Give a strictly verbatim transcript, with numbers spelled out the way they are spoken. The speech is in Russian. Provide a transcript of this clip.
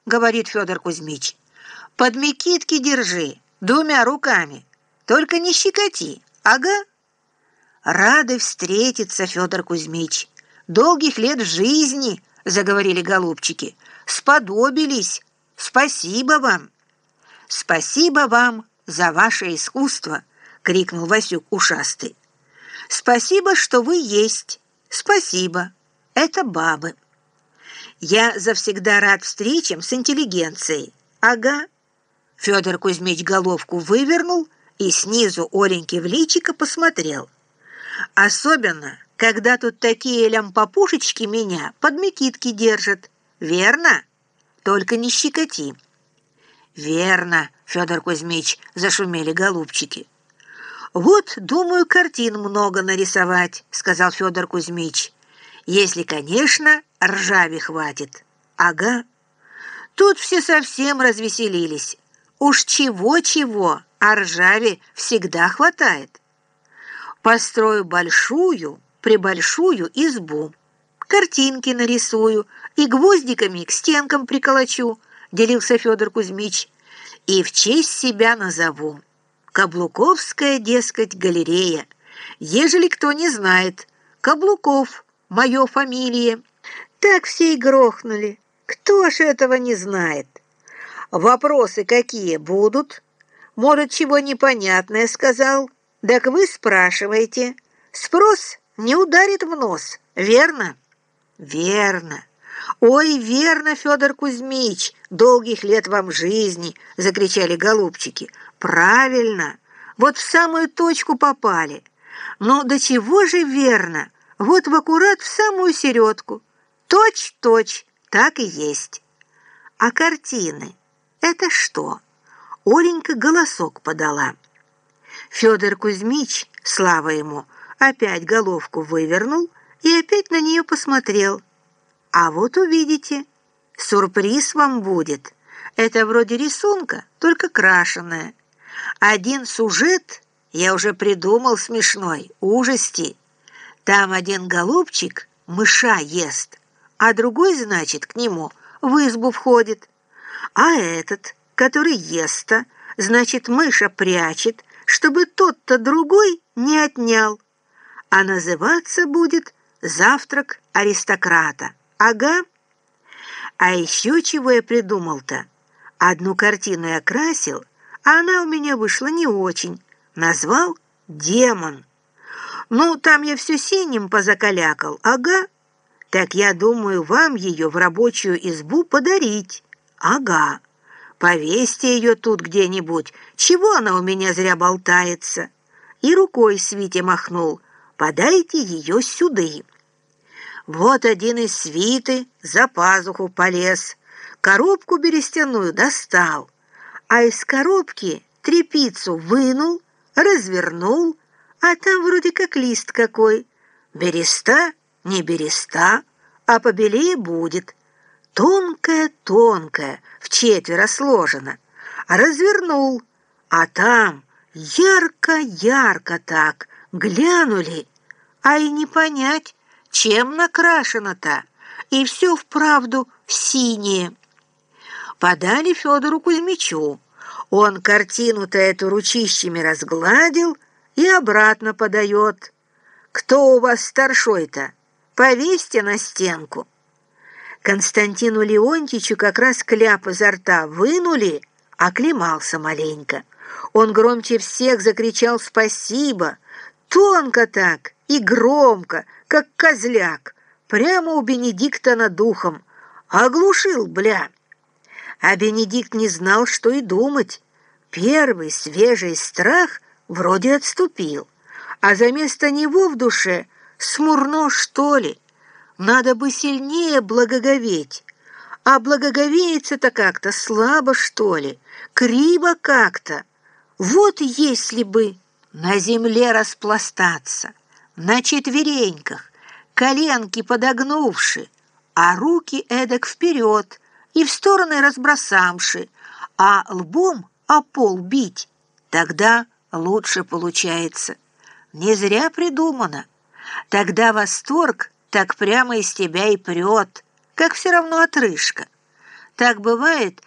— говорит Федор Кузьмич. «Под мекитки держи, двумя руками, только не щекоти, ага». «Рады встретиться, Федор Кузьмич. Долгих лет жизни», — заговорили голубчики. «Сподобились. Спасибо вам». «Спасибо вам за ваше искусство», — крикнул Васюк ушастый. «Спасибо, что вы есть. Спасибо. Это бабы». «Я завсегда рад встречам с интеллигенцией. Ага». Федор Кузьмич головку вывернул и снизу Оленьки в личико посмотрел. «Особенно, когда тут такие лямпопушечки меня под мекитки держат. Верно? Только не щекоти». «Верно, Федор Кузьмич», — зашумели голубчики. «Вот, думаю, картин много нарисовать», — сказал Федор Кузьмич. «Если, конечно, ржави хватит». «Ага». Тут все совсем развеселились. Уж чего-чего, а ржави всегда хватает. «Построю большую, прибольшую избу, картинки нарисую и гвоздиками к стенкам приколочу», — делился Федор Кузьмич, «и в честь себя назову. Каблуковская, дескать, галерея. Ежели кто не знает, Каблуков — мое фамилия». Так все и грохнули. Кто ж этого не знает? «Вопросы какие будут? Может, чего непонятное сказал? Так вы спрашиваете. Спрос не ударит в нос, верно?» «Верно. Ой, верно, Федор Кузьмич, долгих лет вам жизни!» — закричали голубчики. «Правильно, вот в самую точку попали. Ну, до чего же верно? Вот в аккурат в самую середку. Точь-точь, так и есть. А картины — это что?» Оленька голосок подала. Федор Кузьмич, слава ему, опять головку вывернул и опять на нее посмотрел. «А вот увидите, сюрприз вам будет. Это вроде рисунка, только крашеная. Один сюжет я уже придумал смешной, ужасти. Там один голубчик мыша ест, а другой, значит, к нему в избу входит. А этот, который ест-то, значит, мыша прячет, чтобы тот-то другой не отнял. А называться будет «Завтрак аристократа». Ага. А еще чего я придумал-то? Одну картину я красил, а она у меня вышла не очень. Назвал «Демон». Ну, там я все синим позакалякал, ага. Так я думаю вам ее в рабочую избу подарить. Ага. Повесьте ее тут где-нибудь. Чего она у меня зря болтается? И рукой Свите махнул. Подайте ее сюды. Вот один из свиты за пазуху полез, коробку берестяную достал, а из коробки тряпицу вынул, развернул, а там вроде как лист какой. Береста, не береста, а побелее будет. Тонкая-тонкая, вчетверо сложена. Развернул, а там ярко-ярко так глянули, а и не понять, чем накрашено-то, и все вправду синее. Подали Федору Кузьмичу. Он картину-то эту ручищами разгладил и обратно подает. «Кто у вас старшой-то? Повесьте на стенку». Константину Леонтьичу как раз кляп изо рта вынули, оклемался маленько. Он громче всех закричал «Спасибо!» Тонко так и громко, как козляк, прямо у Бенедикта над духом. Оглушил, бля. А Бенедикт не знал, что и думать. Первый свежий страх вроде отступил, а за место него в душе смурно, что ли. Надо бы сильнее благоговеть. А благоговеется-то как-то слабо, что ли, криво как-то. Вот если бы на земле распластаться, на четвереньках, коленки подогнувши, а руки эдак вперед и в стороны разбросамши, а лбом о пол бить, тогда лучше получается. Не зря придумано. Тогда восторг так прямо из тебя и прет, как все равно отрыжка. Так бывает,